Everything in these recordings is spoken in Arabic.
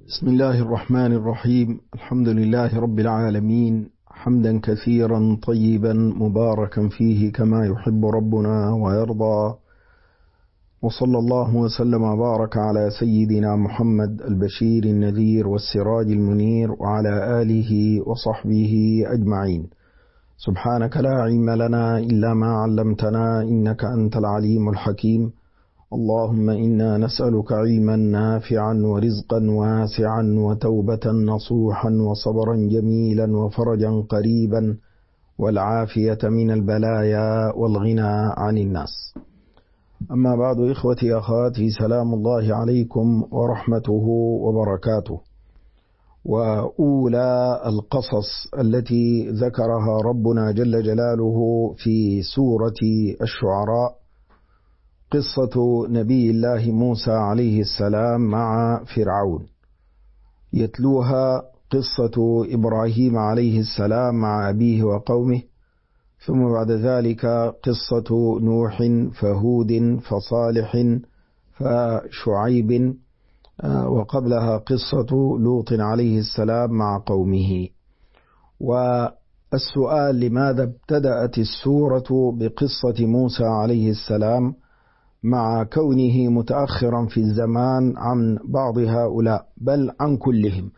بسم الله الرحمن الرحيم. الحمد لله رب العالمين، حمدا كثيرا طيبا مباركا فيه كما يحب ربنا ويرضى، وصلى الله وسلم وبارك على سيدنا محمد البشير النذير والسراج المنير وعلى آله وصحبه أجمعين. سبحانك لا علم لنا إلا ما علمتنا إنك أنت العليم الحكيم. اللهم إنا نسألك علما نافعا ورزقا واسعا وتوبة نصوحا وصبرا جميلا وفرجا قريبا والعافية من البلايا والغنى عن الناس. أما بعد، إخوتي أخواتي، سلام الله عليكم ورحمته وبركاته. وأولى القصص التي ذكرها ربنا جل جلاله في سورة الشعراء قصة نبي الله موسى عليه السلام مع فرعون، يتلوها قصة إبراهيم عليه السلام مع أبيه وقومه، ثم بعد ذلك قصة نوح فهود فصالح فشعيب، وقبلها قصة لوط عليه السلام مع قومه. والسؤال: لماذا ابتدأت السورة بقصة موسى عليه السلام مع كونه متأخرا في الزمان عن بعض هؤلاء بل عن كلهم؟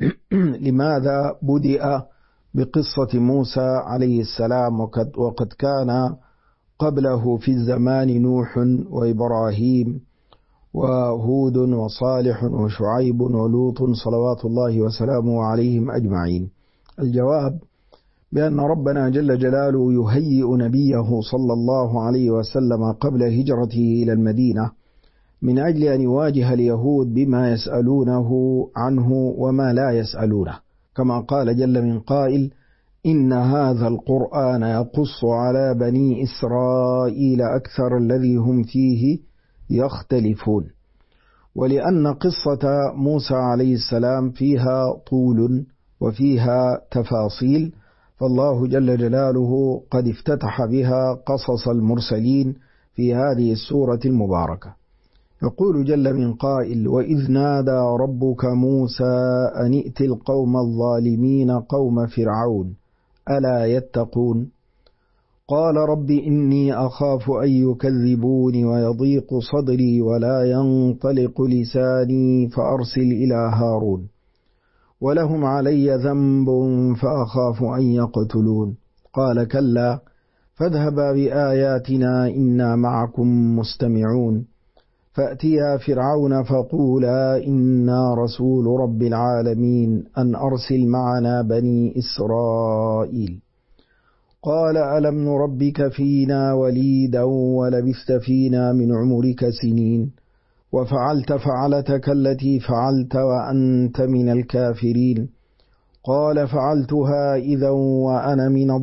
لماذا بدأ بقصة موسى عليه السلام وقد كان قبله في الزمان نوح وإبراهيم وهود وصالح وشعيب ولوط صلوات الله وسلامه عليهم أجمعين؟ الجواب بأن ربنا جل جلاله يهيئ نبيه صلى الله عليه وسلم قبل هجرته إلى المدينة من أجل أن يواجه اليهود بما يسألونه عنه وما لا يسألونه، كما قال جل من قائل: إن هذا القرآن يقص على بني إسرائيل أكثر الذي هم فيه يختلفون. ولأن قصة موسى عليه السلام فيها طول وفيها تفاصيل، فالله جل جلاله قد افتتح بها قصص المرسلين في هذه السورة المباركة. يقول جل من قائل: وإذ نادى ربك موسى أن ائت القوم الظالمين قوم فرعون ألا يتقون قال رب إني أخاف أن يكذبون ويضيق صدري ولا ينطلق لساني فأرسل إلى هارون ولهم علي ذنب فأخاف أن يقتلون قال كلا فاذهبا بآياتنا إنا معكم مستمعون فأتيا فرعون فقولا إنا رسول رب العالمين أن أرسل معنا بني إسرائيل قال ألم نربك فينا وليدا ولبثت فينا من عمرك سنين وفعلت فعلتك التي فعلت وأنت من الكافرين قال فعلتها إذا وأنا من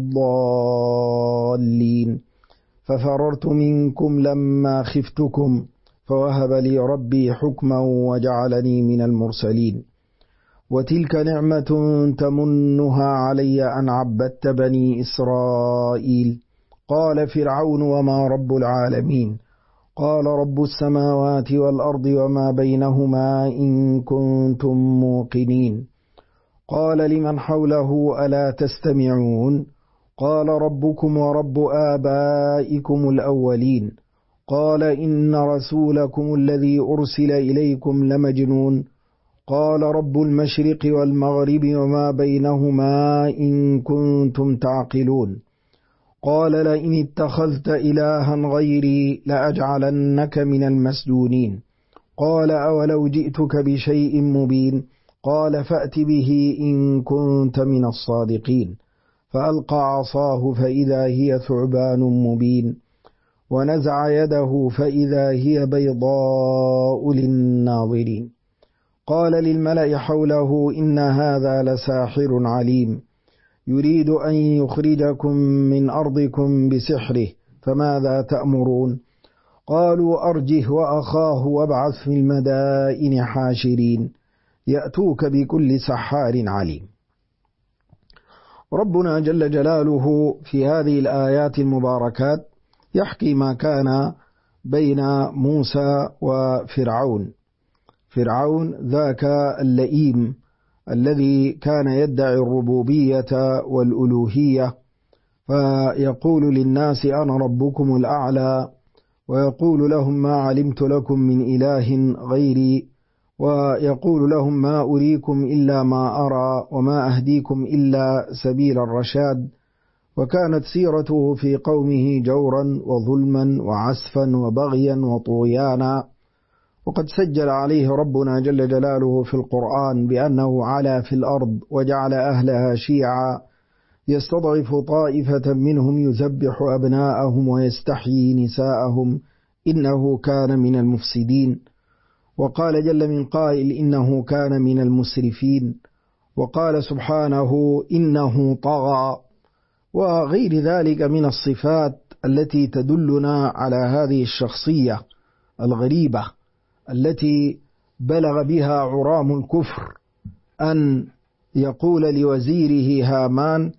الضالين ففررت منكم لما خفتكم فوهب لي ربي حكما وجعلني من المرسلين وتلك نعمة تمنها علي أن عبدت بني إسرائيل قال فرعون وما رب العالمين قال رب السماوات والأرض وما بينهما إن كنتم موقنين قال لمن حوله ألا تستمعون قال ربكم ورب آبائكم الأولين قال إن رسولكم الذي أرسل إليكم لمجنون قال رب المشرق والمغرب وما بينهما إن كنتم تعقلون قال لئن اتخذت إلها غيري لأجعلنك من المسجونين قال أولو جئتك بشيء مبين قال فأت به إن كنت من الصادقين فألقى عصاه فإذا هي ثعبان مبين ونزع يده فإذا هي بيضاء للناظرين قال للملأ حوله إن هذا لساحر عليم يريد أن يخرجكم من أرضكم بسحره فماذا تأمرون قالوا أرجه وأخاه وابعث في المدائن حاشرين يأتوك بكل سحار عليم. ربنا جل جلاله في هذه الآيات المباركات يحكي ما كان بين موسى وفرعون. فرعون ذاك اللئيم الذي كان يدعي الربوبية والألوهية، فيقول للناس أنا ربكم الأعلى، ويقول لهم ما علمت لكم من إله غيري، ويقول لهم ما أريكم إلا ما أرى وما أهديكم إلا سبيل الرشاد. وكانت سيرته في قومه جورا وظلما وعسفا وبغيا وطغيانا. وقد سجل عليه ربنا جل جلاله في القرآن بأنه علا في الأرض وجعل أهلها شيعا يستضعف طائفة منهم يذبح أبناءهم ويستحيي نساءهم إنه كان من المفسدين. وقال جل من قائل إنه كان من المسرفين. وقال سبحانه إنه طغى، وغير ذلك من الصفات التي تدلنا على هذه الشخصية الغريبة التي بلغ بها عرام الكفر أن يقول لوزيره هامان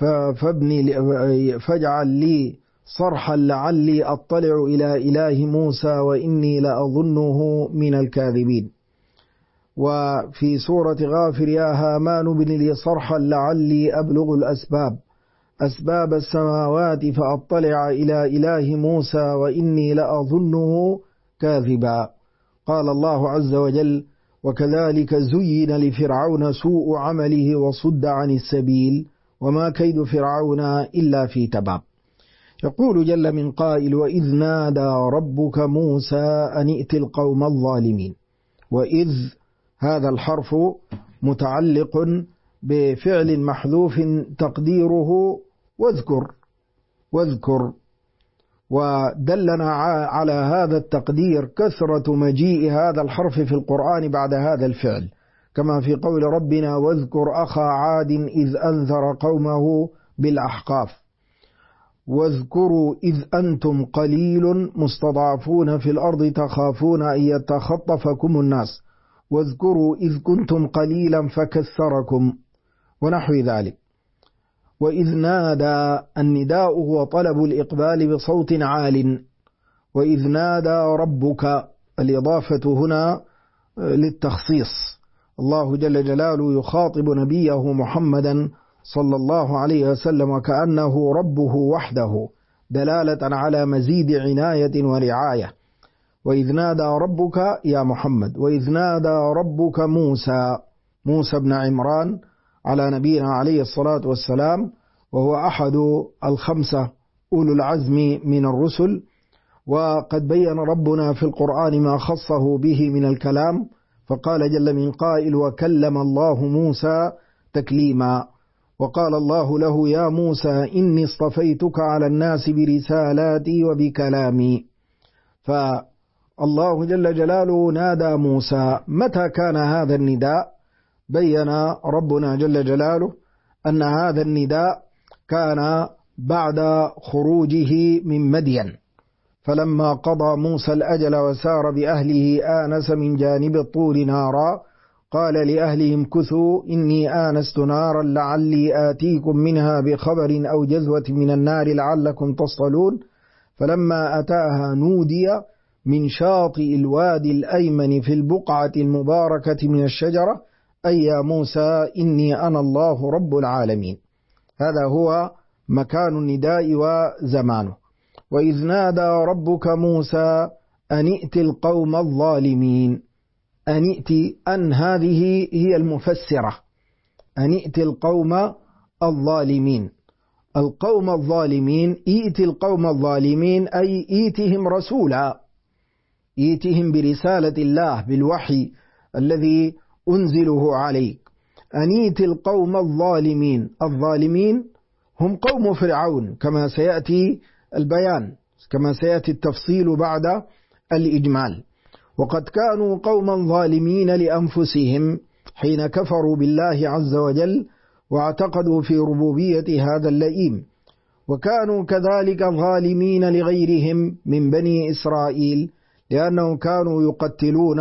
فاجعل لي صرحا لعلي أطلع إلى إله موسى وإني لأظنه من الكاذبين. وفي سورة غافر يا هامان ابن لي صرحا لعلي أبلغ أسباب السماوات فأطلع إلى إله موسى وإني لأظنه كاذبا. قال الله عز وجل وكذلك زين لفرعون سوء عمله وصد عن السبيل وما كيد فرعون إلا في تباب. يقول جل من قائل وإذ نادى ربك موسى أن ائت القوم الظالمين. وإذ هذا الحرف متعلق بفعل محذوف تقديره واذكر، ودلنا على هذا التقدير كثرة مجيء هذا الحرف في القرآن بعد هذا الفعل، كما في قول ربنا واذكر أخا عاد إذ أنذر قومه بالأحقاف، واذكروا إذ أنتم قليل مستضعفون في الأرض تخافون أن يتخطفكم الناس واذكروا إذ كنتم قليلا فكثركم ونحو ذلك. وإذ نادى النداء هو طلب الإقبال بصوت عال. وإذ نادى ربك الإضافة هنا للتخصيص. الله جل جلاله يخاطب نبيه محمدا صلى الله عليه وسلم وكأنه ربه وحده دلالة على مزيد عناية ورعاية. وإذ نادى ربك يا محمد. وإذ نادى ربك موسى بن عمران على نبينا عليه الصلاة والسلام، وهو أحد الخمسة أولو العزم من الرسل. وقد بين ربنا في القرآن ما خصه به من الكلام، فقال جل من قائل وكلم الله موسى تكليما. وقال الله له يا موسى إني اصطفيتك على الناس برسالاتي وبكلامي. فالله جل جلاله نادى موسى. متى كان هذا النداء؟ بين ربنا جل جلاله أن هذا النداء كان بعد خروجه من مدين، فلما قضى موسى الأجل وسار بأهله آنس من جانب الطور نارا قال لأهلهم كثوا إني آنست نارا لعلي آتيكم منها بخبر أو جذوة من النار لعلكم تصطلون. فلما أتاها نودي من شاطئ الوادي الأيمن في البقعة المباركة من الشجرة أي يا موسى إني أنا الله رب العالمين. هذا هو مكان النداء وزمانه. وإذ نادى ربك موسى أن ائت القوم الظالمين. أن ائت أن هذه هي المفسرة. أن ائت القوم الظالمين. القوم الظالمين ائت القوم الظالمين أي ائتهم رسولا، ائتهم برسالة الله بالوحي الذي أنزله عليك. أن ائت القوم الظالمين. الظالمين هم قوم فرعون كما سيأتي البيان، كما سيأتي التفصيل بعد الإجمال. وقد كانوا قوما ظالمين لأنفسهم حين كفروا بالله عز وجل واعتقدوا في ربوبية هذا اللئيم، وكانوا كذلك ظالمين لغيرهم من بني إسرائيل لأنهم كانوا يقتلون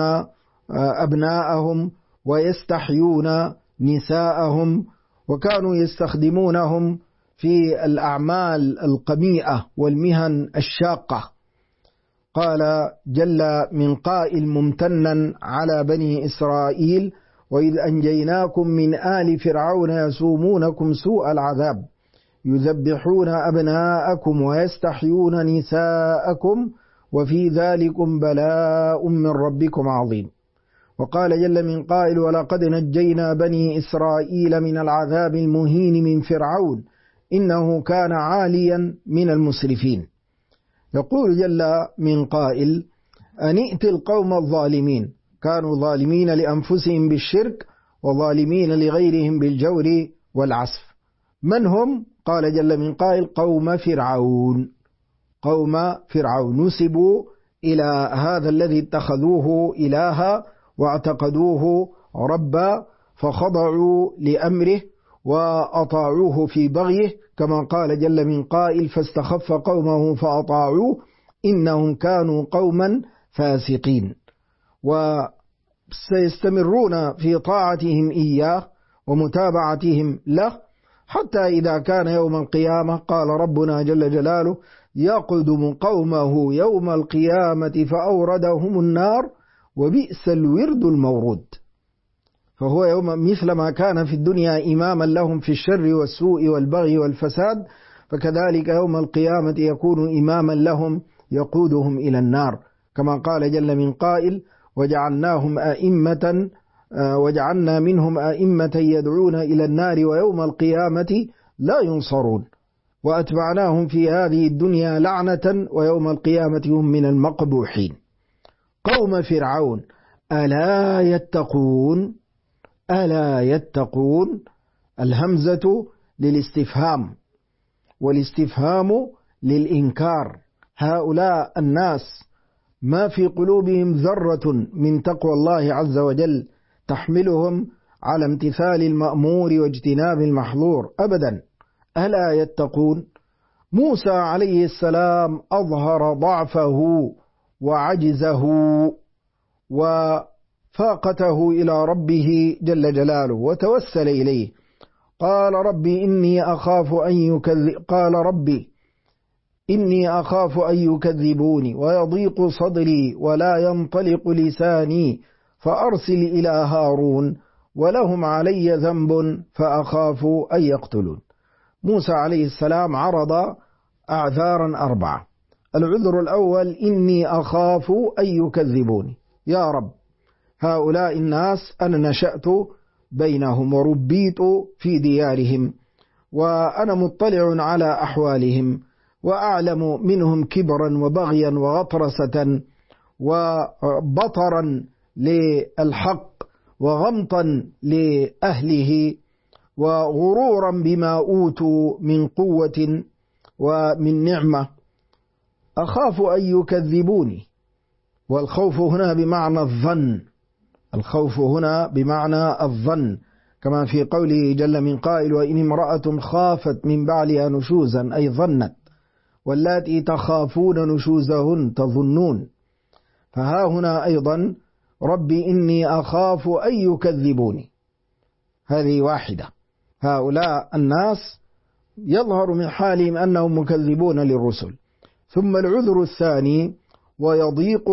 أبناءهم ويستحيون نساءهم، وكانوا يستخدمونهم في الأعمال القميئة والمهن الشاقة. قال جل من قائل ممتنا على بني إسرائيل: وإذ أنجيناكم من آل فرعون يسومونكم سوء العذاب يذبحون أبناءكم ويستحيون نساءكم وفي ذلكم بلاء من ربكم عظيم. وقال جل من قائل: ولقد نجينا بني إسرائيل من العذاب المهين من فرعون إنه كان عاليا من المسرفين. يقول جل من قائل: أن ائت القوم الظالمين، كانوا ظالمين لأنفسهم بالشرك وظالمين لغيرهم بالجور والعسف. من هم؟ قال جل من قائل: قوم فرعون. قوم فرعون نسبوا إلى هذا الذي اتخذوه إلها واعتقدوه ربا، فخضعوا لأمره وأطاعوه في بغيه، كما قال جل من قائل: فاستخف قومه فأطاعوه إنهم كانوا قوما فاسقين. وسيستمرون في طاعتهم إياه ومتابعتهم له حتى إذا كان يوم القيامة قال ربنا جل جلاله: يقدم قومه يوم القيامة فأوردهم النار وبئس الورد المورود. فهو يوم مثل ما كان في الدنيا إماما لهم في الشر والسوء والبغي والفساد، فكذلك يوم القيامة يكون إماما لهم يقودهم إلى النار، كما قال جل من قائل: وجعلنا منهم أئمة يدعون إلى النار ويوم القيامة لا ينصرون وأتبعناهم في هذه الدنيا لعنة ويوم القيامة هم من المقبوحين. قوم فرعون ألا يتقون؟ ألا يتقون، الهمزة للاستفهام والاستفهام للإنكار. هؤلاء الناس ما في قلوبهم ذرة من تقوى الله عز وجل تحملهم على امتثال المأمور واجتناب المحظور أبدا. ألا يتقون؟ موسى عليه السلام أظهر ضعفه وعجزه وفاقته إلى ربه جل جلاله وتوسل إليه. قال ربي إني أخاف أن يكذبوني ويضيق صدري ولا ينطلق لساني فأرسل إلى هارون ولهم علي ذنب فأخاف أن يقتلون. موسى عليه السلام عرض أعذارا 4. العذر الأول: إني أخاف أن يكذبوني، يا رب هؤلاء الناس أنا نشأت بينهم وربيت في ديارهم وأنا مطلع على أحوالهم وأعلم منهم كبرا وبغيا وغطرسة وبطرا للحق وغمطا لأهله وغرورا بما أوتوا من قوة ومن نعمة. أخاف أن يكذبوني، والخوف هنا بمعنى الظن، الخوف هنا بمعنى الظن، كما في قوله جل من قائل: وإن امرأة خافت من بعلها نشوزا أي ظنت، واللاتي تخافون نشوزهن تظنون. فها هنا أيضا ربي إني أخاف أن يكذبوني، هذه واحدة. هؤلاء الناس يظهر من حالهم أنهم مكذبون للرسل. ثم العذر الثاني: ويضيق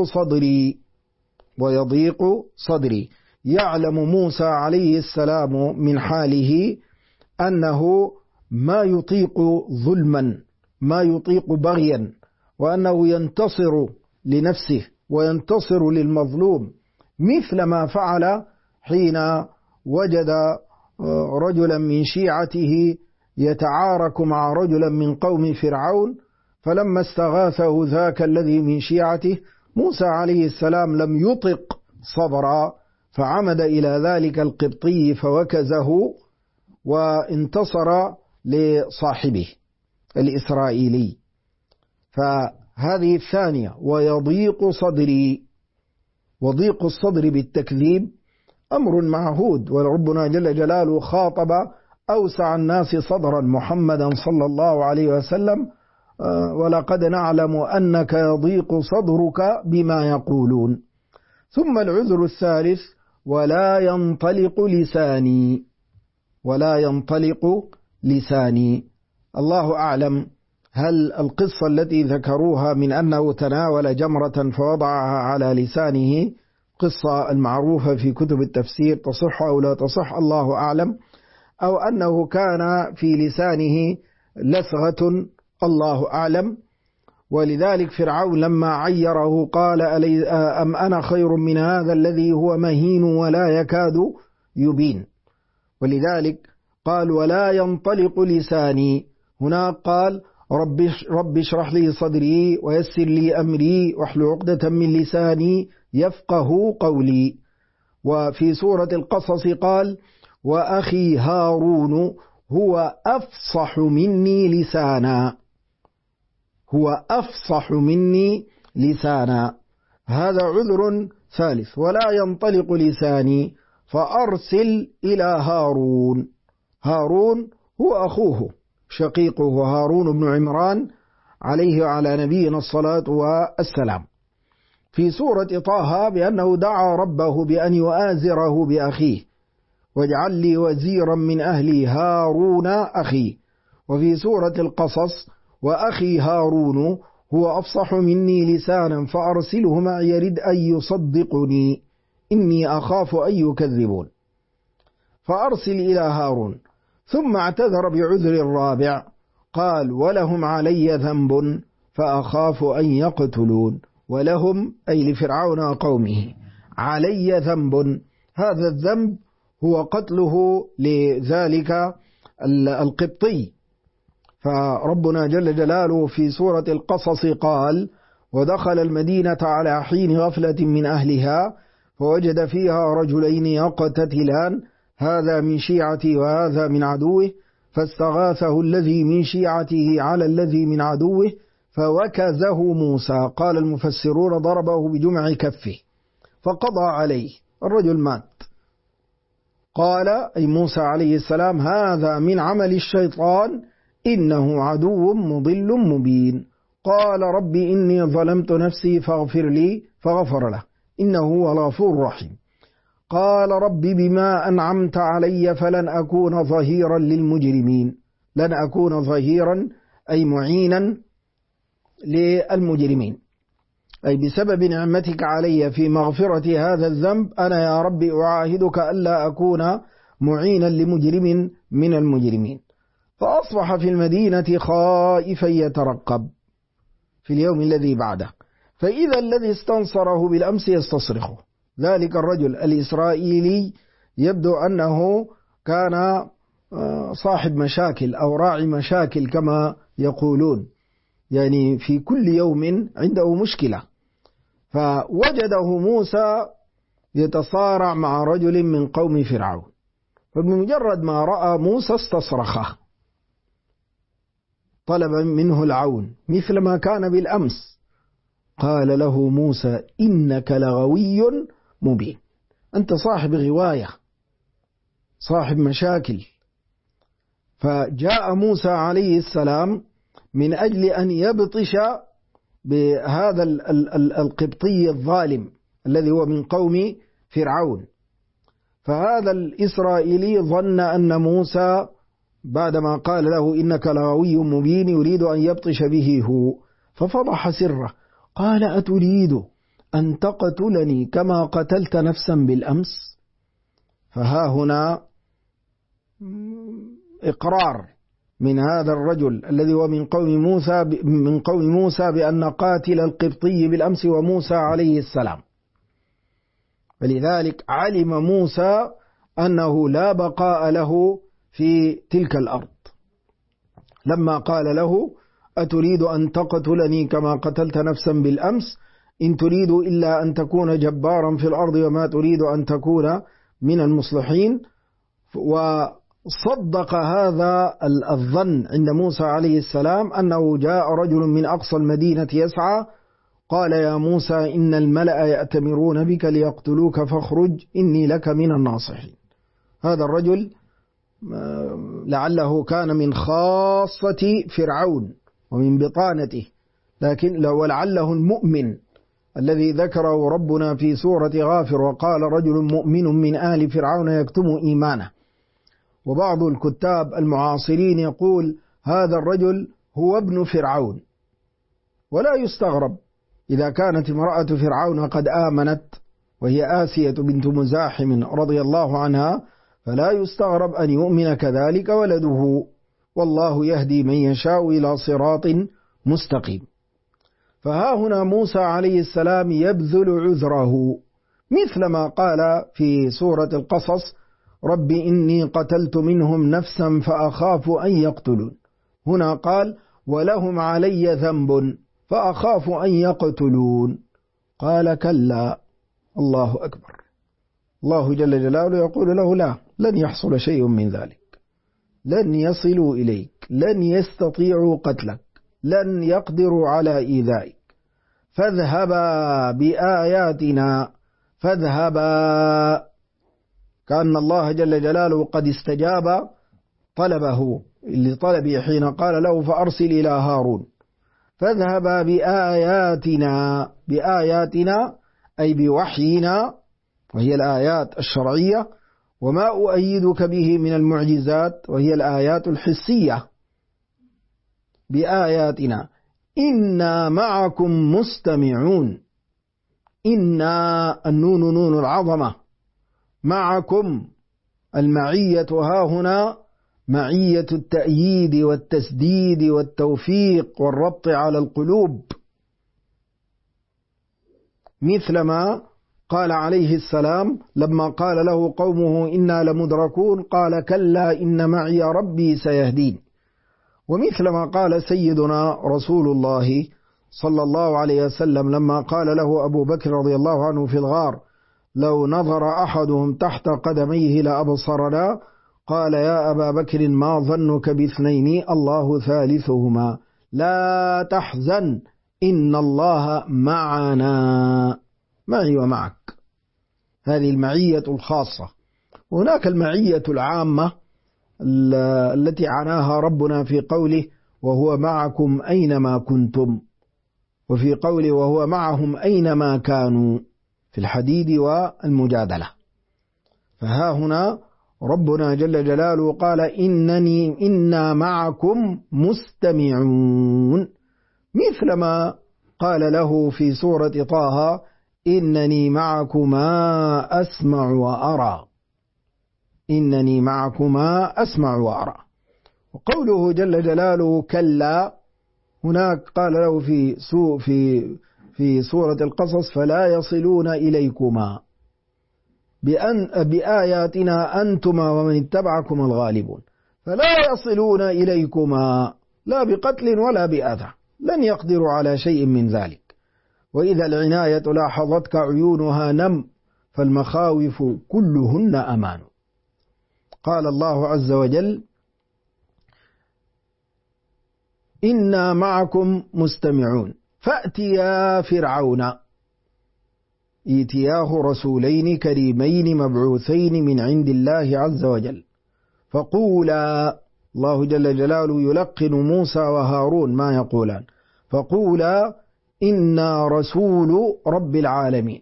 صدري. يعلم موسى عليه السلام من حاله أنه ما يطيق ظلما، ما يطيق بغيا، وأنه ينتصر لنفسه وينتصر للمظلوم، مثل ما فعل حين وجد رجلا من شيعته يتعارك مع رجلا من قوم فرعون، فلما استغاثه ذاك الذي من شيعته موسى عليه السلام لم يطق صبرا، فعمد إلى ذلك القبطي فوكزه وانتصر لصاحبه الإسرائيلي. فهذه الثانية: ويضيق صدري. وضيق الصدر بالتكذيب أمر معهود، وربنا جل جلاله خاطب أوسع الناس صدرا محمدا صلى الله عليه وسلم: ولقد نعلم أنك يضيق صدرك بما يقولون. ثم العذر الثالث: ولا ينطلق لساني. الله أعلم هل القصة التي ذكروها من أنه تناول جمرة فوضعها على لسانه قصة المعروفة في كتب التفسير تصح أو لا تصح الله أعلم، أو أنه كان في لسانه لسغة الله أعلم. ولذلك فرعون لما عيره قال أم أنا خير من هذا الذي هو مهين ولا يكاد يبين. ولذلك قال ولا ينطلق لساني، هناك قال رب اشرح لي صدري ويسر لي أمري واحلل عقدة من لساني يفقه قولي. وفي سورة القصص قال وأخي هارون هو أفصح مني لسانا، هو أفصح مني لسانا. هذا عذر ثالث. ولا ينطلق لساني فأرسل إلى هارون. هارون هو أخوه شقيقه هارون بن عمران عليه وعلى نبينا الصلاة والسلام. في سورة طه بأنه دعا ربه بأن يؤازره بأخيه واجعل لي وزيرا من أهلي هارون أخي. وفي سورة القصص وأخي هارون هو أفصح مني لسانا فأرسله معي يرد أن يصدقني إني أخاف أن يكذبون. فأرسل إلى هارون. ثم اعتذر بعذر الرابع قال ولهم علي ذنب فأخاف أن يقتلون. ولهم أي لفرعون وقومه علي ذنب، هذا الذنب هو قتله لذلك القبطي. فربنا جل جلاله في سورة القصص قال ودخل المدينة على حين غفلة من أهلها فوجد فيها رجلين يقتتلان هذا من شيعته وهذا من عدوه فاستغاثه الذي من شيعته على الذي من عدوه فوكزه موسى. قال المفسرون ضربه بجمع كفه فقضى عليه، الرجل مات. قال أي موسى عليه السلام هذا من عمل الشيطان إنه عدو مضل مبين. قال رب إني ظلمت نفسي فاغفر لي فغفر له إنه هو الغفور الرحيم. قال رب بما أنعمت علي فلن أكون ظهيرا للمجرمين. لن أكون ظهيرا أي معينا للمجرمين، أي بسبب نعمتك علي في مغفرة هذا الذنب أنا يا رب أعاهدك ألا أكون معينا لمجرم من المجرمين. فأصبح في المدينة خائفا يترقب في اليوم الذي بعده فإذا الذي استنصره بالأمس يستصرخه. ذلك الرجل الإسرائيلي يبدو أنه كان صاحب مشاكل أو راعي مشاكل كما يقولون، يعني في كل يوم عنده مشكلة. فوجده موسى يتصارع مع رجل من قوم فرعون، فبمجرد ما رأى موسى استصرخه طلب منه العون مثل ما كان بالأمس. قال له موسى إنك لغوي مبين، أنت صاحب غواية صاحب مشاكل. فجاء موسى عليه السلام من أجل أن يبطش بهذا القبطي الظالم الذي هو من قوم فرعون. فهذا الإسرائيلي ظن أن موسى بعدما قال له إنك لغوي مبين يريد أن يبطش به هو، ففضح سره. قال أتريد أن تقتلني كما قتلت نفسا بالأمس؟ فها هنا إقرار من هذا الرجل الذي هو من قوم موسى بأن قاتل القبطي بالأمس وموسى عليه السلام. فلذلك علم موسى أنه لا بقاء له في تلك الأرض لما قال له أتريد أن تقتلني كما قتلت نفسا بالأمس إن تريد إلا أن تكون جبارا في الأرض وما تريد أن تكون من المصلحين. وصدق هذا الظن عند موسى عليه السلام أنه جاء رجل من أقصى المدينة يسعى قال يا موسى إن الملأ يأتمرون بك ليقتلوك فاخرج إني لك من الناصحين. هذا الرجل لعله كان من خاصة فرعون ومن بطانته، لكن ولعله المؤمن الذي ذكره ربنا في سورة غافر وقال رجل مؤمن من آل فرعون يكتم إيمانه. وبعض الكتاب المعاصرين يقول هذا الرجل هو ابن فرعون، ولا يستغرب إذا كانت امرأة فرعون قد آمنت وهي آسية بنت مزاحم رضي الله عنها، فلا يستغرب أن يؤمن كذلك ولده، والله يهدي من يشاء إلى صراط مستقيم. فها هنا موسى عليه السلام يبذل عذره مثل ما قال في سورة القصص: رب إني قتلت منهم نفسا فأخاف أن يقتلون. هنا قال: ولهم علي ذنب فأخاف أن يقتلون. قال: كلا. الله أكبر. الله جل جلاله يقول له: لا، لن يحصل شيء من ذلك، لن يصلوا إليك، لن يستطيعوا قتلك، لن يقدروا على إيذائك، فاذهبا بآياتنا، فاذهبا. كأن الله جل جلاله قد استجاب طلبه لطلبه حين قال له: فأرسل إلى هارون. فاذهبا بآياتنا، بآياتنا أي بوحينا، وهي الآيات الشرعية، وما أؤيدك به من المعجزات وهي الآيات الحسية. بآياتنا إنا معكم مستمعون. إنا، النون نون العظمة، معكم، المعية ها هنا معية التأييد والتسديد والتوفيق والربط على القلوب، مثلما قال عليه السلام لما قال له قومه: إنا لمدركون، قال: كلا إن معي ربي سيهدين. ومثلما قال سيدنا رسول الله صلى الله عليه وسلم لما قال له أبو بكر رضي الله عنه في الغار: لو نظر أحدهم تحت قدميه لأبصرنا. قال: يا أبا بكر ما ظنك باثنين الله ثالثهما، لا تحزن إن الله معنا. معي ومعك، هذه المعية الخاصة. هناك المعية العامة التي عناها ربنا في قوله: وهو معكم أينما كنتم، وفي قوله: وهو معهم أينما كانوا، في الحديد والمجادلة. فها هنا ربنا جل جلاله قال: إنا معكم مستمعون، مثلما قال له في سورة طه: إنني معكما أسمع وأرى. إنني معكما أسمع وأرى. وقوله جل جلاله كلا، هناك قال له في سورة القصص: فلا يصلون إليكما بآياتنا أنتما ومن اتبعكم الغالبون. فلا يصلون إليكما، لا بقتل ولا بأذى، لن يقدروا على شيء من ذلك. وإذا العناية لاحظتك عيونها نم، فالمخاوف كلهن أمان. قال الله عز وجل: إنا معكم مستمعون. فأتيا فرعون، إتياه رسولين كريمين مبعوثين من عند الله عز وجل، فقولا، الله جل جلاله يلقن موسى وهارون ما يقولان، فقولا إنا رسول رب العالمين.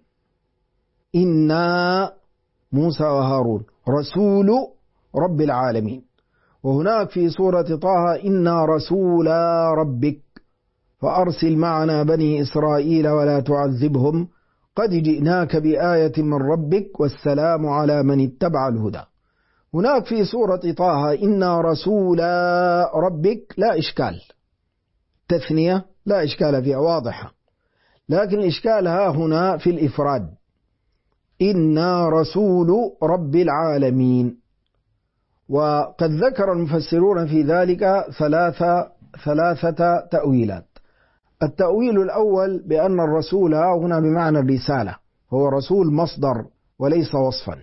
إنا، موسى وهارون، رسول رب العالمين. وهناك في سورة طه: إنا رسول ربك فأرسل معنا بني إسرائيل ولا تعذبهم قد جئناك بآية من ربك والسلام على من اتبع الهدى. هناك في سورة طه: إنا رسول ربك، لا إشكال، تثنية لا إشكال فيها، واضحة. لكن الإشكال ها هنا في الإفراد: إنا رسول رب العالمين. وقد ذكر المفسرون في ذلك ثلاثة تأويلات. التأويل الأول بأن الرسول هنا بمعنى الرسالة، هو رسول مصدر وليس وصفا.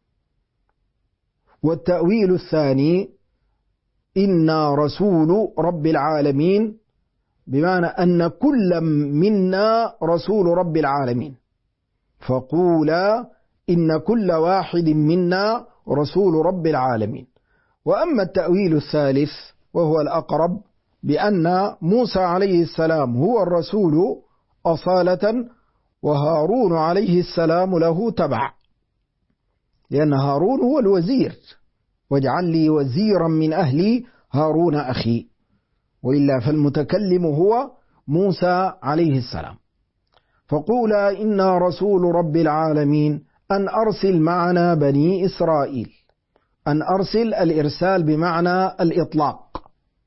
والتأويل الثاني: إنا رسول رب العالمين، بمعنى أن كل منا رسول رب العالمين، فقولا إن كل واحد منا رسول رب العالمين. وأما التأويل الثالث وهو الأقرب، بأن موسى عليه السلام هو الرسول أصالة، وهارون عليه السلام له تبع، لأن هارون هو الوزير: واجعل لي وزيرا من أهلي هارون أخي. وإلا فالمتكلم هو موسى عليه السلام. فقولا إنا رسول رب العالمين أن أرسل معنا بني إسرائيل. أن أرسل الإرسال بمعنى الإطلاق،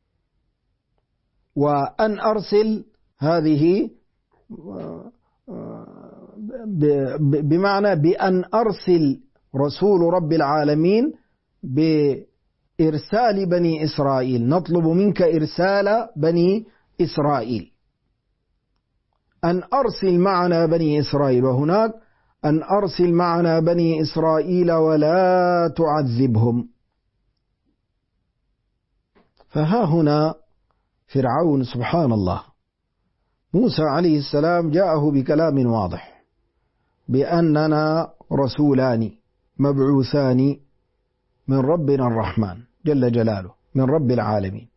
وأن أرسل هذه بمعنى بأن أرسل رسول رب العالمين بإرسال بني إسرائيل، نطلب منك إرسال بني إسرائيل. أن أرسل معنا بني إسرائيل، وهناك أن أرسل معنا بني إسرائيل ولا تعذبهم. فها هنا فرعون سبحان الله، موسى عليه السلام جاءه بكلام واضح بأننا رسولان مبعوثان من ربنا الرحمن جل جلاله، من رب العالمين.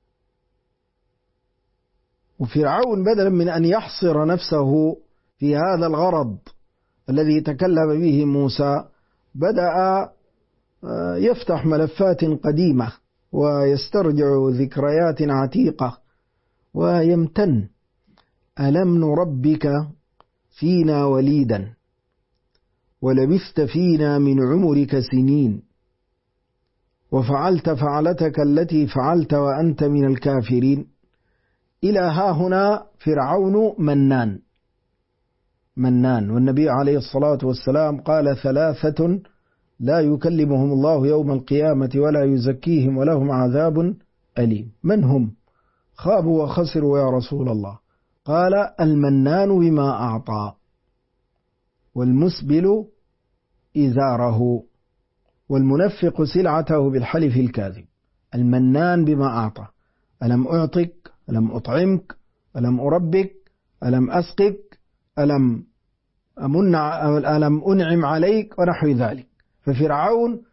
وفرعون بدلا من أن يحصر نفسه في هذا الغرض الذي تكلم به موسى، بدأ يفتح ملفات قديمة ويسترجع ذكريات عتيقة ويمتن. ألم نربك فينا وليدا ولبثت فينا من عمرك سنين وفعلت فعلتك التي فعلت وأنت من الكافرين. إلى ها هنا فرعون منان، والنبي عليه الصلاة والسلام قال 3 لا يكلمهم الله يوم القيامة ولا يزكيهم ولهم عذاب أليم. من هم؟ خابوا وخسروا يا رسول الله. قال المنان بما أعطى، والمسبل إزاره، والمنفق سلعته بالحلف الكاذب. المنان بما أعطى، ألم أعطك، ألم أطعمك، ألم أربك، ألم أسقك، ألم أنعم عليك ونحو ذلك. ففرعون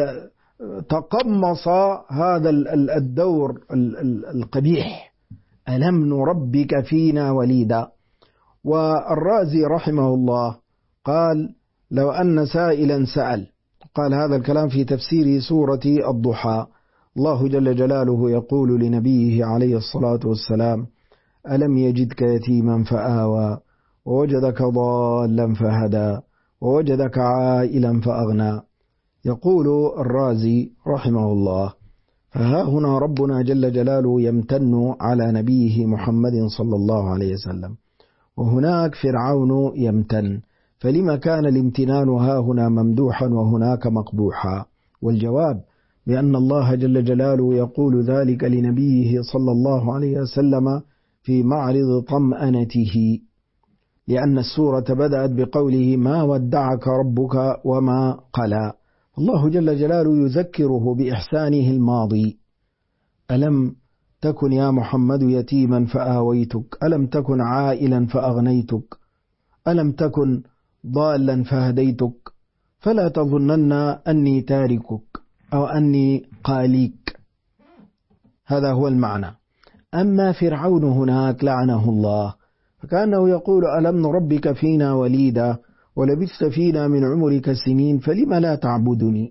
تقمص هذا الدور القبيح، ألم نربك فينا وليدا. والرازي رحمه الله قال لو أن سائلا سأل، قال هذا الكلام في تفسير سورة الضحى، الله جل جلاله يقول لنبيه عليه الصلاة والسلام ألم يجدك يتيما فآوى ووجدك ضالا فهدى ووجدك عائلا فأغنى. يقول الرازي رحمه الله فها هنا ربنا جل جلاله يمتن على نبيه محمد صلى الله عليه وسلم، وهناك فرعون يمتن، فلما كان الامتنان ها هنا ممدوحا وهناك مقبوحا؟ والجواب بأن الله جل جلاله يقول ذلك لنبيه صلى الله عليه وسلم في معرض طمأنته، لأن السورة بدأت بقوله ما ودعك ربك وما قلى. الله جل جلاله يذكره بإحسانه الماضي. ألم تكن يا محمد يتيما فآويتك، ألم تكن عائلا فأغنيتك، ألم تكن ضالا فهديتك، فلا تظنن أني تاركك أو أني قاليك. هذا هو المعنى. أما فرعون هناك لعنه الله فكأنه يقول ألم نربك فينا وليدا ولبثت فينا من عمرك سنين فلم لا تعبدني.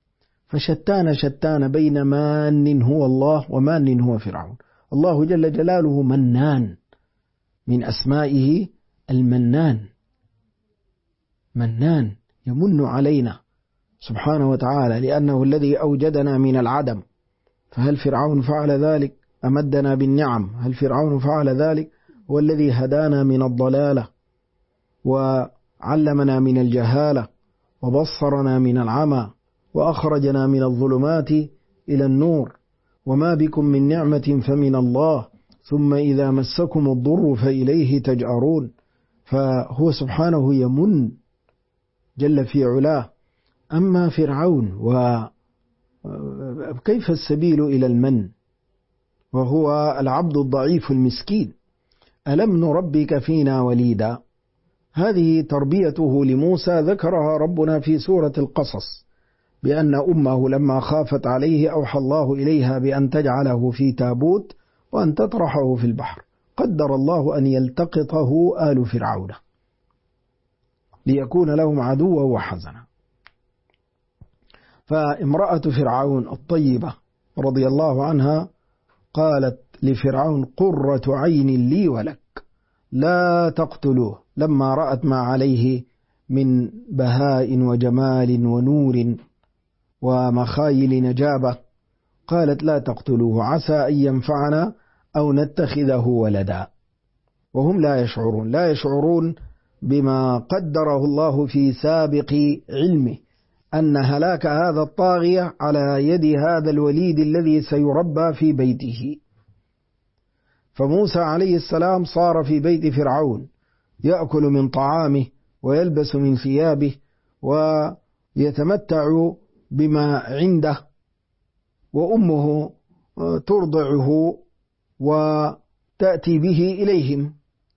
فشتان بين مان هو الله ومان هو فرعون. الله جل جلاله منان، من أسمائه المنان، منان يمن علينا سبحانه وتعالى لأنه الذي أوجدنا من العدم. فهل فرعون فعل ذلك؟ أمدنا بالنعم، هل فرعون فعل ذلك؟ هو الذي هدانا من الضلالة وعلمنا من الجهالة وبصرنا من العمى وأخرجنا من الظلمات إلى النور. وما بكم من نعمة فمن الله ثم إذا مسكم الضر فإليه تجأرون. فهو سبحانه يمن جل في علاه. أما فرعون وكيف السبيل إلى المن وهو العبد الضعيف المسكين؟ ألم نربك فينا وليدا. هذه تربيته لموسى ذكرها ربنا في سورة القصص، بأن أمه لما خافت عليه أوحى الله إليها بأن تجعله في تابوت وأن تطرحه في البحر. قدر الله أن يلتقطه آل فرعون ليكون لهم عدوا وحزنا. فامرأة فرعون الطيبة رضي الله عنها قالت لفرعون قرة عين لي ولك لا تقتلوه، لما رأت ما عليه من بهاء وجمال ونور ومخايل نجابة قالت لا تقتلوه عسى أن ينفعنا أو نتخذه ولدا. وهم لا يشعرون بما قدره الله في سابق علمه أن هلاك هذا الطاغية على يد هذا الوليد الذي سيربى في بيته. فموسى عليه السلام صار في بيت فرعون يأكل من طعامه ويلبس من ثيابه ويتمتع بما عنده، وأمه ترضعه وتأتي به إليهم،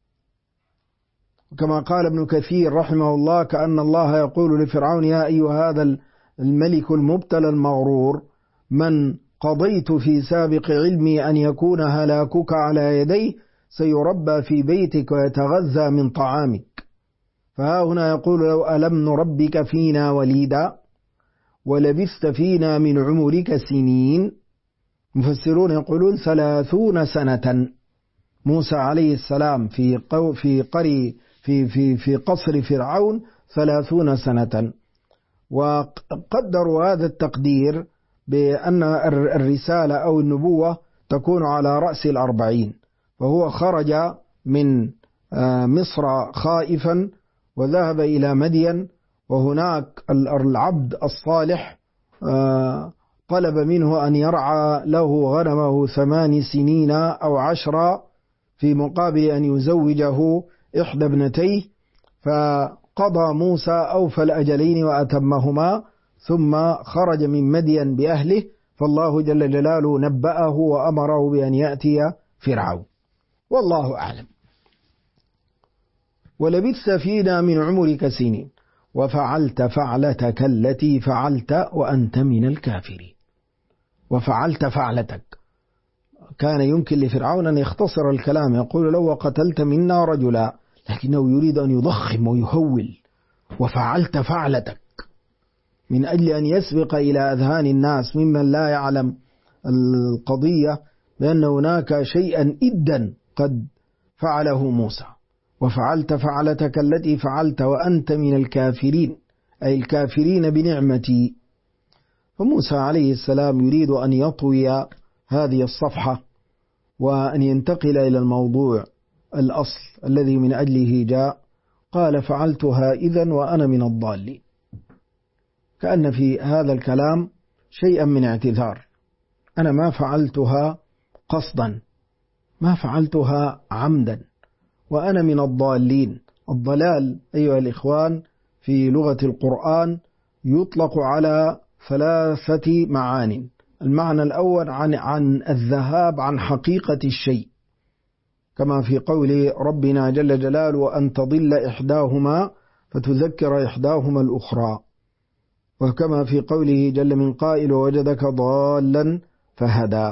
كما قال ابن كثير رحمه الله كأن الله يقول لفرعون يا أيها هذا الملك المبتلى المغرور من قضيت في سابق علمي أن يكون هلاكك على يديه سيربى في بيتك ويتغذى من طعامك. فها هنا يقول لو ألم نربك فينا وليدا ولبثت فينا من عمرك سنين. مفسرون يقولون 30 سنة. موسى عليه السلام في قصر فرعون 30 سنة، وقدروا هذا التقدير بأن الرسالة أو النبوة تكون على رأس 40. فهو خرج من مصر خائفا وذهب إلى مدين، وهناك العبد الصالح طلب منه أن يرعى له غنمه 8 سنين أو 10 في مقابل أن يزوجه إحدى ابنتيه، فقضى موسى أوفى الأجلين وأتمهما ثم خرج من مدين بأهله، فالله جل جلاله نبأه وأمره بأن يأتي فرعون. والله أعلم. ولبثت فينا من عمرك سنين وفعلت فعلتك التي فعلت وأنت من الكافرين. وفعلت فعلتك، كان يمكن لفرعون أن يختصر الكلام يقول لو قتلت منا رجلا، لكنه يريد أن يضخم ويهول. وفعلت فعلتك من أجل أن يسبق إلى أذهان الناس ممن لا يعلم القضية بأن هناك شيئا إدا قد فعله موسى. وفعلت فعلتك التي فعلت وأنت من الكافرين، أي الكافرين بنعمتي. فموسى عليه السلام يريد أن يطوي هذه الصفحة وأن ينتقل إلى الموضوع الأصل الذي من أجله جاء. قال فعلتها إذن وأنا من الضالين، كأن في هذا الكلام شيئا من اعتذار. أنا ما فعلتها قصدا، ما فعلتها عمدا، وأنا من الضالين. الضلال أيها الإخوان في لغة القرآن يطلق على 3 معان. المعنى الأول عن الذهاب عن حقيقة الشيء، كما في قول ربنا جل جلاله أن تضل إحداهما فتذكر إحداهما الأخرى، وكما في قوله جل من قائل ووجدك ضالا فهدى.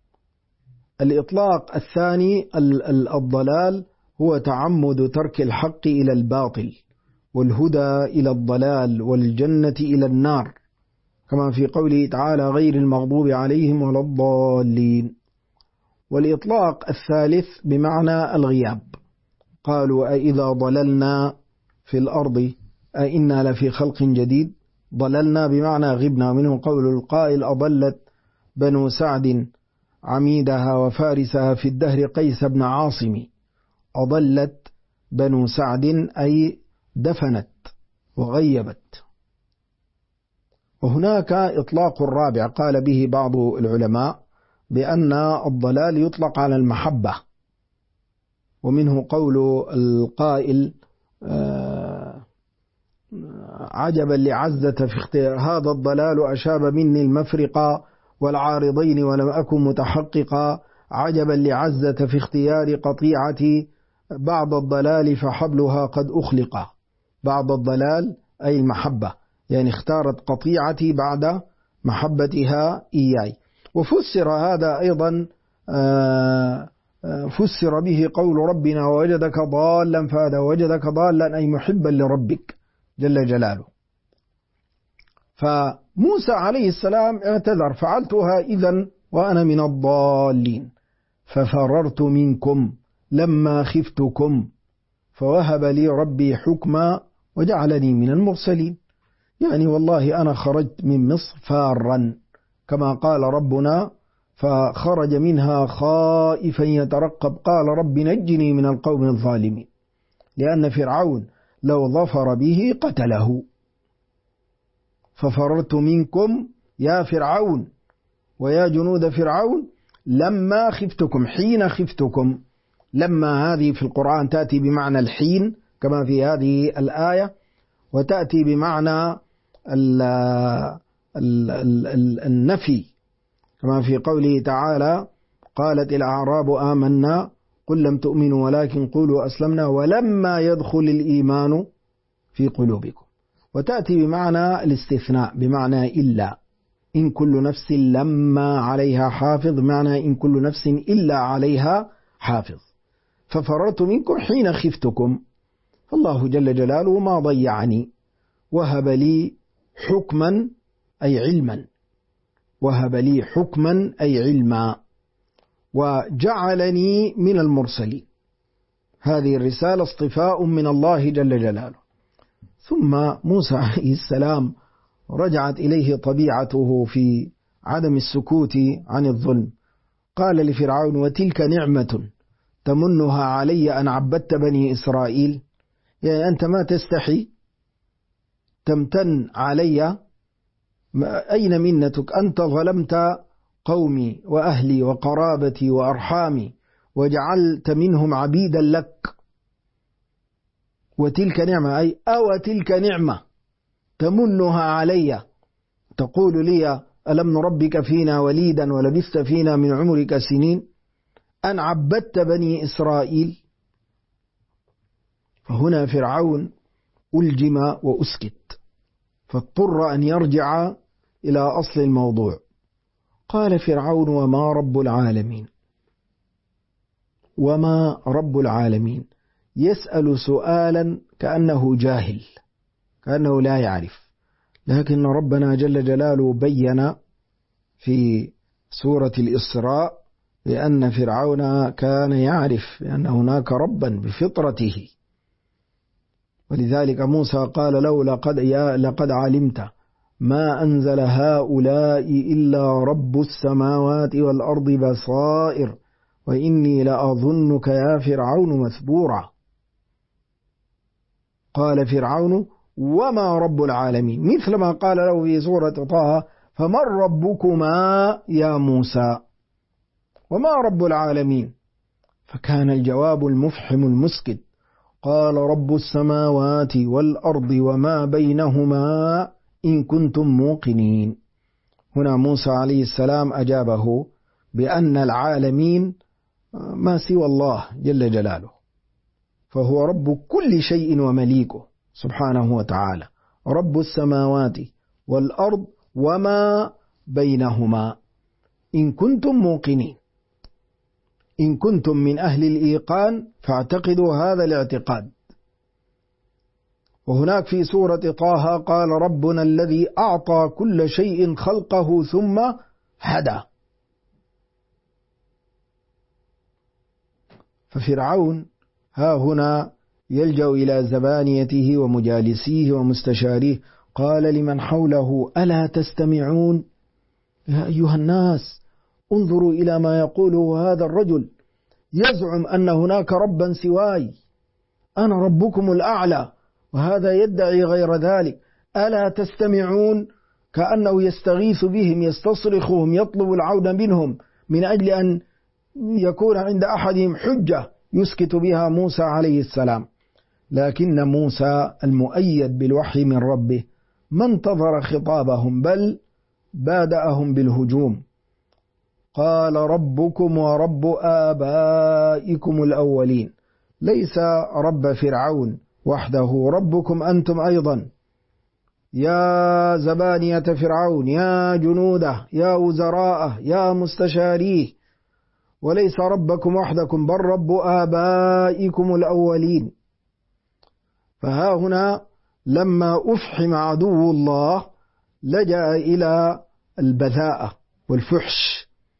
الإطلاق الثاني الضلال هو تعمد ترك الحق إلى الباطل، والهدى إلى الضلال، والجنة إلى النار، كما في قوله تعالى غير المغضوب عليهم ولا الضالين. والإطلاق الثالث بمعنى الغياب، قالوا أإذا ضللنا في الأرض أإنا لفي خلق جديد. ضللنا بمعنى غبنا، منه قول القائل أضلت بنو سعد عميدها وفارسها في الدهر قيس بن عاصم. أضلت بنو سعد أي دفنت وغيبت. وهناك إطلاق الرابع قال به بعض العلماء بأن الضلال يطلق على المحبة، ومنه قول القائل عجبا لعزة في اختيار هذا الضلال أشاب مني المفرقة والعارضين ولم أكن متحققا. عجبا لعزة في اختيار قطيعتي بعض الضلال فحبلها قد أخلق. بعض الضلال أي المحبة، يعني اختارت قطيعتي بعد محبتها إياي. وفسر هذا أيضا فسر به قول ربنا ووجدك ضالا فهدى. وجدك ضالا أي محبا لربك جل جلاله. فموسى عليه السلام اعتذر فعلتها إذن وأنا من الضالين. ففررت منكم لما خفتكم فوهب لي ربي حكما وجعلني من المرسلين. يعني والله أنا خرجت من مصر فارا كما قال ربنا، فخرج منها خائفا يترقب قال رب نجني من القوم الظالمين، لأن فرعون لو ظفر به قتله. ففررت منكم يا فرعون ويا جنود فرعون لما خفتكم، حين خفتكم. لما هذه في القرآن تأتي بمعنى الحين كما في هذه الآية، وتأتي بمعنى النفي كما في قوله تعالى قالت الأعراب آمنا قل لم تؤمنوا ولكن قولوا أسلمنا ولما يدخل الإيمان في قلوبكم. وتأتي بمعنى الاستثناء بمعنى إلا، إن كل نفس لما عليها حافظ، معنى إن كل نفس إلا عليها حافظ. ففررت منكم حين خفتكم، الله جل جلاله ما ضيعني، وهب لي حكما أي علما، وهب لي حكما أي علما، وجعلني من المرسلين. هذه الرسالة اصطفاء من الله جل جلاله. ثم موسى عليه السلام رجعت إليه طبيعته في عدم السكوت عن الظلم. قال لفرعون وتلك نعمة تمنها علي أن عبدت بني إسرائيل، يعني أنت ما تستحي تمتن علي؟ أين منتك؟ أنت ظلمت قومي وأهلي وقرابتي وأرحامي وجعلت منهم عبيدا لك. وتلك نعمة أي أو تلك نعمة تمنها علي، تقول لي ألم نربك فينا وليدا ولبثت فينا من عمرك سنين، أن عبدت بني إسرائيل. فهنا فرعون ألجم وأسكت، فاضطر أن يرجع إلى أصل الموضوع. قال فرعون وما رب العالمين. وما رب العالمين، يسأل سؤالا كأنه جاهل، كأنه لا يعرف. لكن ربنا جل جلاله بين في سورة الإسراء لأن فرعون كان يعرف أن هناك ربا بفطرته، ولذلك موسى قال له لقد علمت ما أنزل هؤلاء إلا رب السماوات والأرض بصائر وإني لأظنك يا فرعون مثبورا. قال فرعون وما رب العالمين، مثل ما قال له في سورة طه فمن ربكما يا موسى، وما رب العالمين. فكان الجواب المفحم المسكت، قال رب السماوات والأرض وما بينهما إن كنتم موقنين. هنا موسى عليه السلام أجابه بأن العالمين ما سوى الله جل جلاله، فهو رب كل شيء ومليكه سبحانه وتعالى، رب السماوات والأرض وما بينهما إن كنتم موقنين. إن كنتم من أهل الإيقان فاعتقدوا هذا الاعتقاد. وهناك في سورة طه قال ربنا الذي أعطى كل شيء خلقه ثم هدى. ففرعون ها هنا يلجأ إلى زبانيته ومجالسيه ومستشاريه. قال لمن حوله ألا تستمعون؟ يا أيها الناس انظروا إلى ما يقوله هذا الرجل، يزعم أن هناك ربا سواي، أنا ربكم الأعلى، وهذا يدعي غير ذلك. ألا تستمعون؟ كأنه يستغيث بهم، يستصرخهم، يطلب العون منهم من أجل أن يكون عند أحدهم حجة يسكت بها موسى عليه السلام. لكن موسى المؤيد بالوحي من ربه ما انتظر خطابهم، بل بادأهم بالهجوم. قال ربكم ورب آبائكم الأولين، ليس رب فرعون وحده، ربكم أنتم أيضا يا زبانية فرعون، يا جنوده، يا وزراءه، يا مستشاريه، وليس ربكم وحدكم بل رب آبائكم الأولين. فها هنا لما أفحم عدو الله لجأ إلى البذاءة والفحش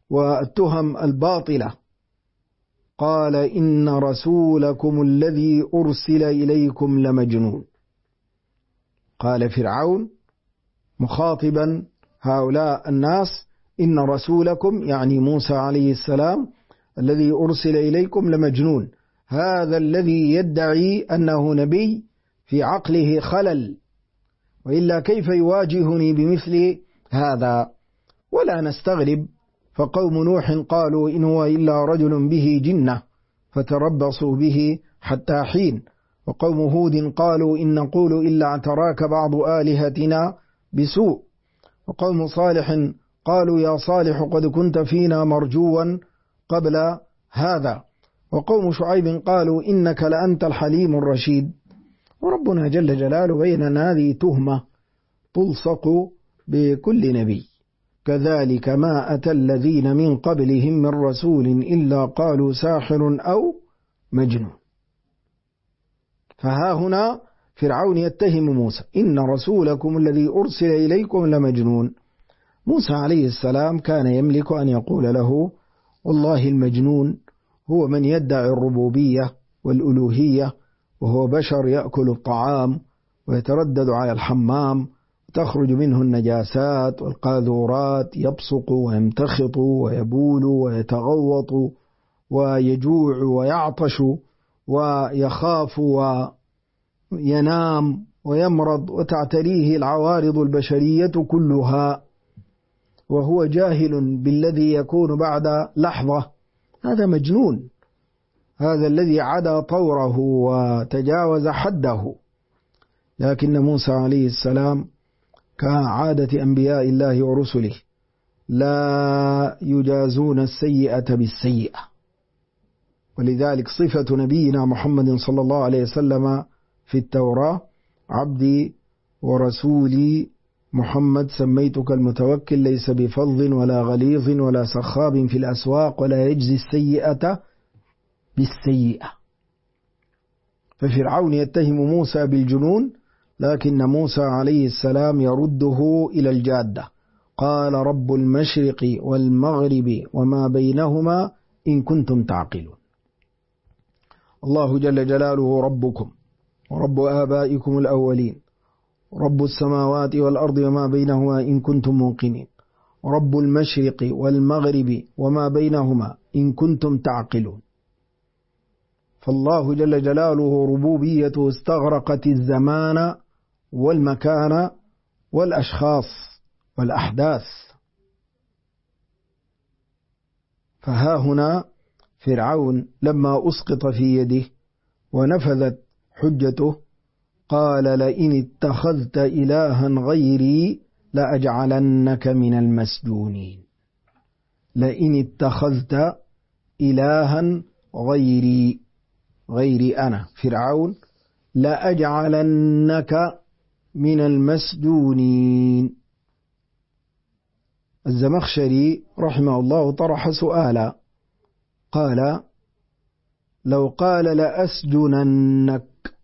والتهم الباطلة. قال إن رسولكم الذي أرسل إليكم لمجنون. قال فرعون مخاطبا هؤلاء الناس: إن رسولكم، يعني موسى عليه السلام، الذي أرسل إليكم لمجنون. هذا الذي يدعي أنه نبي في عقله خلل، وإلا كيف يواجهني بمثل هذا؟ ولا نستغرب، فقوم نوح قالوا إن هو إلا رجل به جنة فتربصوا به حتى حين، وقوم هود قالوا إن نقول إلا اعتراك بعض آلهتنا بسوء، وقوم صالح قالوا يا صالح قد كنت فينا مرجوا قبل هذا، وقوم شعيب قالوا إنك لأنت الحليم الرشيد. وربنا جل جلاله بين أن هذه تهمة تلصق بكل نبي. كذلك ما أتى الذين من قبلهم من رسول إلا قالوا ساحر أو مجنون. فها هنا فرعون يتهم موسى: إن رسولكم الذي أرسل إليكم لمجنون. موسى عليه السلام كان يملك أن يقول له: والله المجنون هو من يدعي الربوبية والألوهية وهو بشر يأكل الطعام ويتردد على الحمام وتخرج منه النجاسات والقاذورات، يبصق ويمتخط ويبول ويتغوط ويجوع ويعطش ويخاف وينام ويمرض وتعتريه العوارض البشرية كلها، وهو جاهل بالذي يكون بعد لحظة. هذا مجنون، هذا الذي عدا طوره وتجاوز حده. لكن موسى عليه السلام كعادة أنبياء الله ورسله لا يجازون السيئة بالسيئة، ولذلك صفة نبينا محمد صلى الله عليه وسلم في التوراة: عبدي ورسولي محمد سميتك المتوكل، ليس بفظ ولا غليظ ولا سخاب في الأسواق ولا يجزي السيئة بالسيئة. ففرعون يتهم موسى بالجنون، لكن موسى عليه السلام يرده إلى الجادة. قال: رب المشرق والمغرب وما بينهما إن كنتم تعقلون. الله جل جلاله ربكم ورب آبائكم الأولين، رب السماوات والأرض وما بينهما إن كنتم موقنين، رب المشرق والمغرب وما بينهما إن كنتم تعقلون. فالله جل جلاله ربوبيته استغرقت الزمان والمكان والأشخاص والأحداث. فها هنا فرعون لما أسقط في يده ونفذت حجته قال: لئن اتخذت إلها غيري لأجعلنك من المسجونين. لئن اتخذت إلها غيري أنا فرعون لأجعلنك من المسجونين. الزمخشري رحمه الله طرح سؤالا، قال: لو قال لأسجننك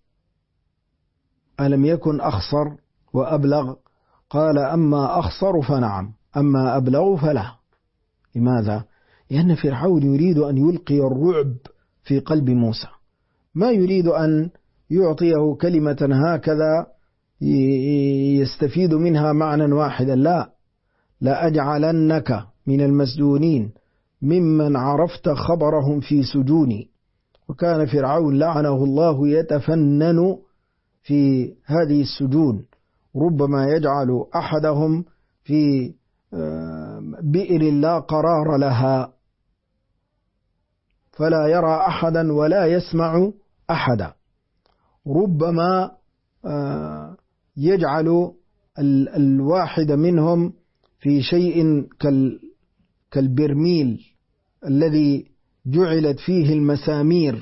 ألم يكن أخصر وأبلغ؟ قال: أما أخصر فنعم، أما أبلغ فلا. لماذا؟ لأن فرعون يريد أن يلقي الرعب في قلب موسى، ما يريد أن يعطيه كلمة هكذا يستفيد منها معنى واحدا، لا، لأجعلنك من المسجونين ممن عرفت خبرهم في سجوني. وكان فرعون لعنه الله يتفنن في هذه السجون، ربما يجعل أحدهم في بئر لا قرار لها فلا يرى أحدا ولا يسمع أحدا، ربما يجعل الواحد منهم في شيء كالبرميل الذي جعلت فيه المسامير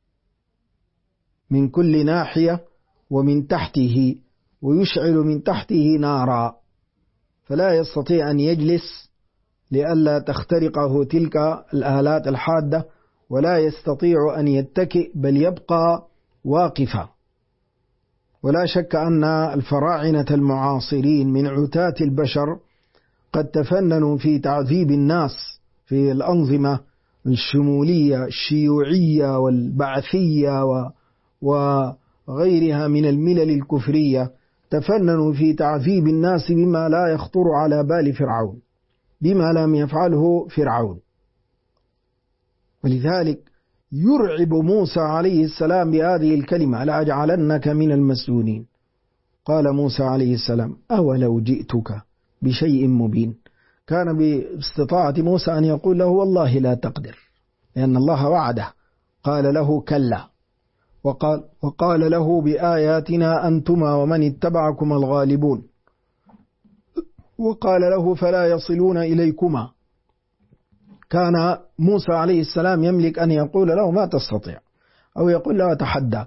من كل ناحية ومن تحته، ويشعل من تحته نارا، فلا يستطيع أن يجلس لئلا تخترقه تلك الآلات الحادة، ولا يستطيع أن يتكئ بل يبقى واقفا. ولا شك أن الفراعنة المعاصرين من عتاة البشر قد تفننوا في تعذيب الناس في الأنظمة الشمولية الشيوعية والبعثية وغيرها من الملل الكفرية تفننوا في تعذيب الناس بما لا يخطر على بال فرعون، بما لم يفعله فرعون. ولذلك يرعب موسى عليه السلام بهذه الكلمة: لأجعلنك من المسجونين. قال موسى عليه السلام: أولو جئتك بشيء مبين. كان باستطاعة موسى أن يقول له: والله لا تقدر، لأن الله وعده. قال له: كلا. وقال له: بآياتنا أنتما ومن اتبعكما الغالبون. وقال له: فلا يصلون إليكما. كان موسى عليه السلام يملك أن يقول له: ما تستطيع، أو يقول له: أتحداك،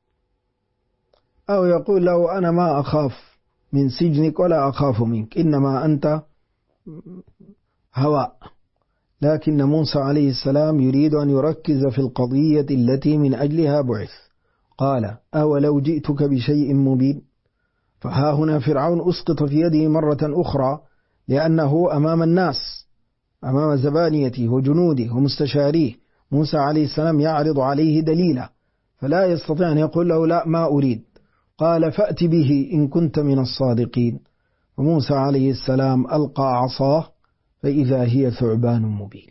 أو يقول له: أنا ما أخاف من سجنك ولا أخاف منك، إنما أنت هواء. لكن موسى عليه السلام يريد أن يركز في القضية التي من أجلها بعث. قال: أولو جئتك بشيء مبين. فها هنا فرعون أسقط في يده مرة أخرى، لأنه أمام الناس، أمام زبانيته وجنوده ومستشاريه. موسى عليه السلام يعرض عليه دليلا، فلا يستطيع أن يقول له: لا، ما أريد. قال: فأت به إن كنت من الصادقين. وموسى عليه السلام ألقى عصاه فإذا هي ثعبان مبين.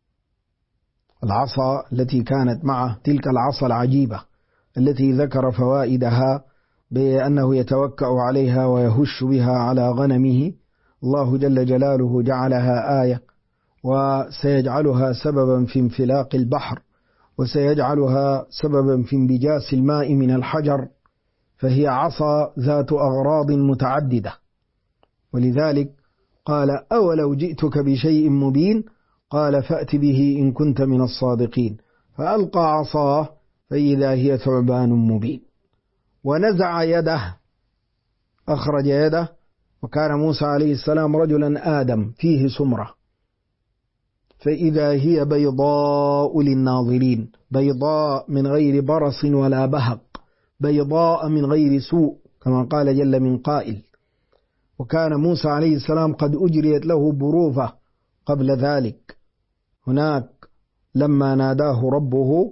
العصا التي كانت معه، تلك العصا العجيبة التي ذكر فوائدها بأنه يتوكأ عليها ويهش بها على غنمه، الله جل جلاله جعلها آية، وسيجعلها سببا في انفلاق البحر، وسيجعلها سببا في انبجاس الماء من الحجر، فهي عصا ذات أغراض متعددة. ولذلك قال: أولو جئتك بشيء مبين. قال: فأت به إن كنت من الصادقين. فألقى عصاه فإذا هي ثعبان مبين. ونزع يده، أخرج يده، وكان موسى عليه السلام رجلا آدم فيه سمرة، فإذا هي بيضاء للناظرين، بيضاء من غير برص ولا بهق، بيضاء من غير سوء، كما قال جل من قائل. وكان موسى عليه السلام قد أجريت له بروفة قبل ذلك، هناك لما ناداه ربه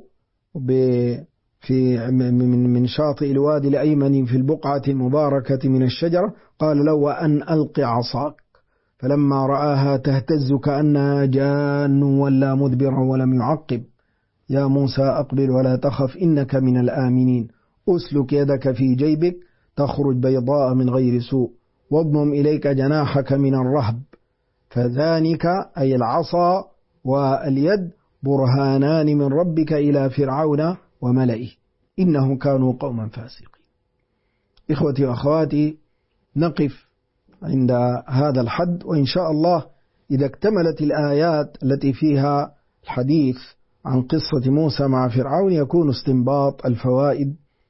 من شاطئ الوادي الأيمن في البقعة المباركة من الشجرة، قال له: وأن ألق عصاك. فلما رآها تهتز كأنها جان ولا مدبرا ولم يعقب: يا موسى أقبل ولا تخف إنك من الآمنين، أسلك يدك في جيبك تخرج بيضاء من غير سوء، واضمم إليك جناحك من الرهب، فذلك أي العصا واليد برهانان من ربك إلى فرعون وملئه إنهم كانوا قوما فاسقين. إخوتي وأخواتي، نقف عند هذا الحد، وإن شاء الله إذا اكتملت الآيات التي فيها الحديث عن قصة موسى مع فرعون يكون استنباط الفوائد